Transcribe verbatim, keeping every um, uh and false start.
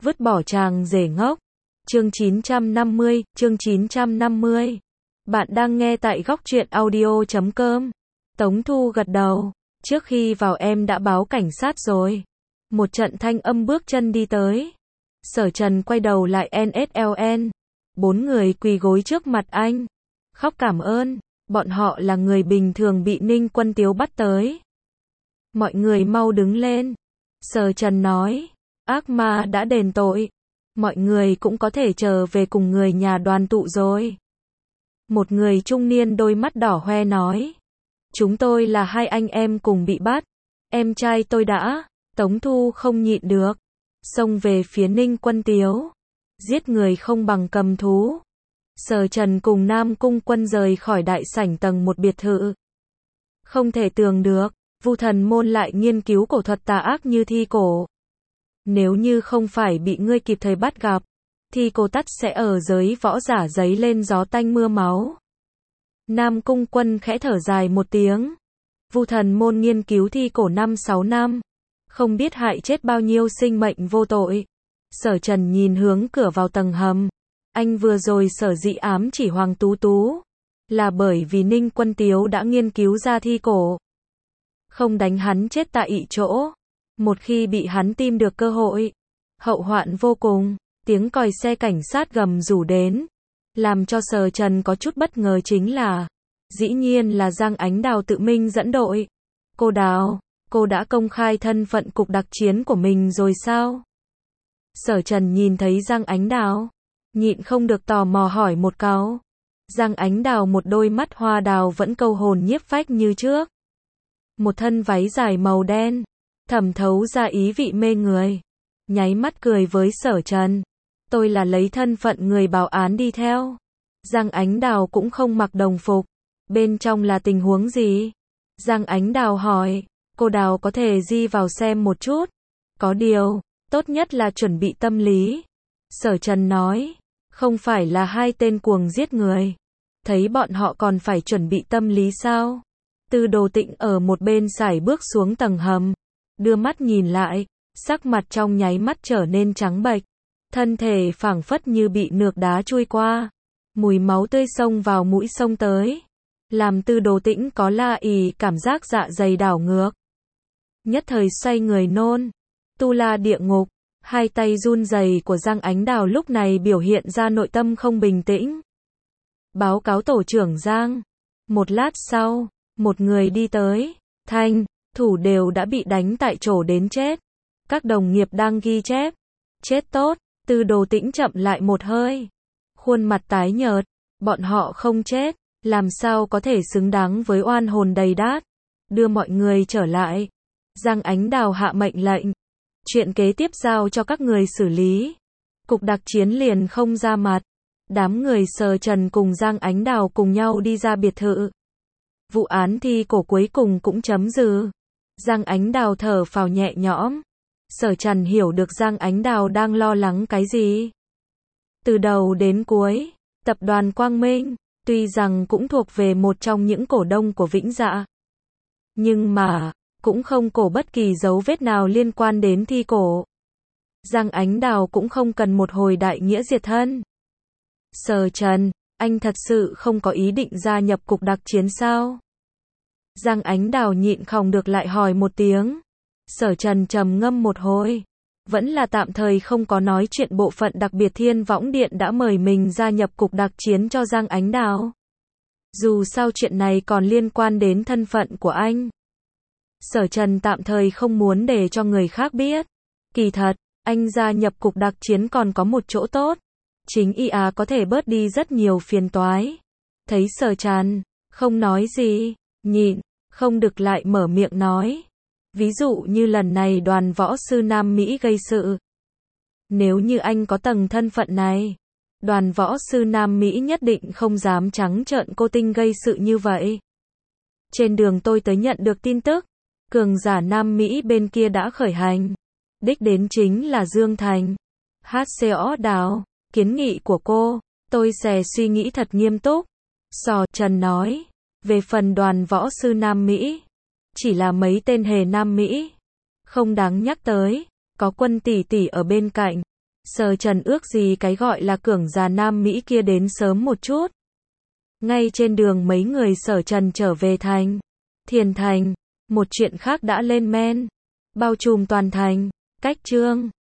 Vứt bỏ chàng rể ngốc. Chương chín trăm năm mươi, chương chín trăm năm mươi. Bạn đang nghe tại góc truyện audio chấm com. Tống Thu gật đầu. Trước khi vào em đã báo cảnh sát rồi. Một trận thanh âm bước chân đi tới. Sở Trần quay đầu lại en ét lờ en. Bốn người quỳ gối trước mặt anh. Khóc cảm ơn. Bọn họ là người bình thường bị Ninh Quân Tiếu bắt tới. Mọi người mau đứng lên. Sở Trần nói. Ác ma đã đền tội. Mọi người cũng có thể trở về cùng người nhà đoàn tụ rồi. Một người trung niên đôi mắt đỏ hoe nói. Chúng tôi là hai anh em cùng bị bắt. Em trai tôi đã. Tống Thu không nhịn được. Xông về phía Ninh Quân Tiếu. Giết người không bằng cầm thú. Sở Trần cùng Nam Cung Quân rời khỏi đại sảnh tầng một biệt thự. Không thể tưởng được, Vu Thần Môn lại nghiên cứu cổ thuật tà ác như thi cổ. Nếu như không phải bị ngươi kịp thời bắt gặp, thì cổ tắt sẽ ở giới võ giả giấy lên gió tanh mưa máu. Nam Cung Quân khẽ thở dài một tiếng. Vu Thần Môn nghiên cứu thi cổ năm sáu năm, không biết hại chết bao nhiêu sinh mệnh vô tội. Sở Trần nhìn hướng cửa vào tầng hầm. Anh vừa rồi sở dĩ ám chỉ Hoàng Tú Tú, là bởi vì Ninh Quân Tiếu đã nghiên cứu ra thi cổ. Không đánh hắn chết tại ị chỗ. Một khi bị hắn tìm được cơ hội, hậu hoạn vô cùng. Tiếng còi xe cảnh sát gầm rủ đến. Làm cho Sở Trần có chút bất ngờ chính là, dĩ nhiên là Giang Ánh Đào tự mình dẫn đội. Cô Đào, cô đã công khai thân phận cục đặc chiến của mình rồi sao? Sở Trần nhìn thấy Giang Ánh Đào, nhịn không được tò mò hỏi một câu. Giang Ánh Đào một đôi mắt hoa đào vẫn câu hồn nhiếp phách như trước. Một thân váy dài màu đen, thẩm thấu ra ý vị mê người. Nháy mắt cười với Sở Trần. Tôi là lấy thân phận người báo án đi theo. Giang Ánh Đào cũng không mặc đồng phục. Bên trong là tình huống gì? Giang Ánh Đào hỏi. Cô Đào có thể di vào xem một chút. Có điều, tốt nhất là chuẩn bị tâm lý. Sở Trần nói. Không phải là hai tên cuồng giết người. Thấy bọn họ còn phải chuẩn bị tâm lý sao? Tư Đồ Tịnh ở một bên sải bước xuống tầng hầm. Đưa mắt nhìn lại. Sắc mặt trong nháy mắt trở nên trắng bệch. Thân thể phảng phất như bị nược đá chui qua. Mùi máu tươi xông vào mũi xông tới. Làm Tư Đồ Tĩnh có la ì cảm giác dạ dày đảo ngược. Nhất thời xoay người nôn. Tu La địa ngục. Hai tay run rẩy của Giang Ánh Đào lúc này biểu hiện ra nội tâm không bình tĩnh. Báo cáo tổ trưởng Giang. Một lát sau, một người đi tới. Thanh, thủ đều đã bị đánh tại chỗ đến chết. Các đồng nghiệp đang ghi chép. Chết tốt. Tư Đồ Tĩnh chậm lại một hơi. Khuôn mặt tái nhợt. Bọn họ không chết. Làm sao có thể xứng đáng với oan hồn đầy đát. Đưa mọi người trở lại. Giang Ánh Đào hạ mệnh lệnh. Chuyện kế tiếp giao cho các người xử lý. Cục đặc chiến liền không ra mặt. Đám người Sở Trần cùng Giang Ánh Đào cùng nhau đi ra biệt thự. Vụ án thi cổ cuối cùng cũng chấm dứt. Giang Ánh Đào thở phào nhẹ nhõm. Sở Trần hiểu được Giang Ánh Đào đang lo lắng cái gì. Từ đầu đến cuối, tập đoàn Quang Minh, tuy rằng cũng thuộc về một trong những cổ đông của Vĩnh Dạ. Nhưng mà, cũng không cổ bất kỳ dấu vết nào liên quan đến thi cổ. Giang Ánh Đào cũng không cần một hồi đại nghĩa diệt thân. Sở Trần, anh thật sự không có ý định gia nhập cục đặc chiến sao? Giang Ánh Đào nhịn không được lại hỏi một tiếng. Sở Trần trầm ngâm một hồi. Vẫn là tạm thời không có nói chuyện bộ phận đặc biệt Thiên Võng Điện đã mời mình gia nhập cục đặc chiến cho Giang Ánh Đào. Dù sao chuyện này còn liên quan đến thân phận của anh. Sở Trần tạm thời không muốn để cho người khác biết. Kỳ thật, anh gia nhập cục đặc chiến còn có một chỗ tốt. Chính i a có thể bớt đi rất nhiều phiền toái. Thấy Sở Trần, không nói gì, nhịn, không được lại mở miệng nói. Ví dụ như lần này đoàn võ sư Nam Mỹ gây sự. Nếu như anh có tầng thân phận này, đoàn võ sư Nam Mỹ nhất định không dám trắng trợn cô tinh gây sự như vậy. Trên đường tôi tới nhận được tin tức, cường giả Nam Mỹ bên kia đã khởi hành. Đích đến chính là Dương Thành. hát xê o Đào, kiến nghị của cô, tôi sẽ suy nghĩ thật nghiêm túc. Sở Trần nói, về phần đoàn võ sư Nam Mỹ, chỉ là mấy tên hề Nam Mỹ. Không đáng nhắc tới, có Quân tỷ tỷ ở bên cạnh. Sở Trần ước gì cái gọi là cưỡng già Nam Mỹ kia đến sớm một chút. Ngay trên đường mấy người Sở Trần trở về thành Thiền Thành, một chuyện khác đã lên men, bao trùm toàn thành. Cách Trương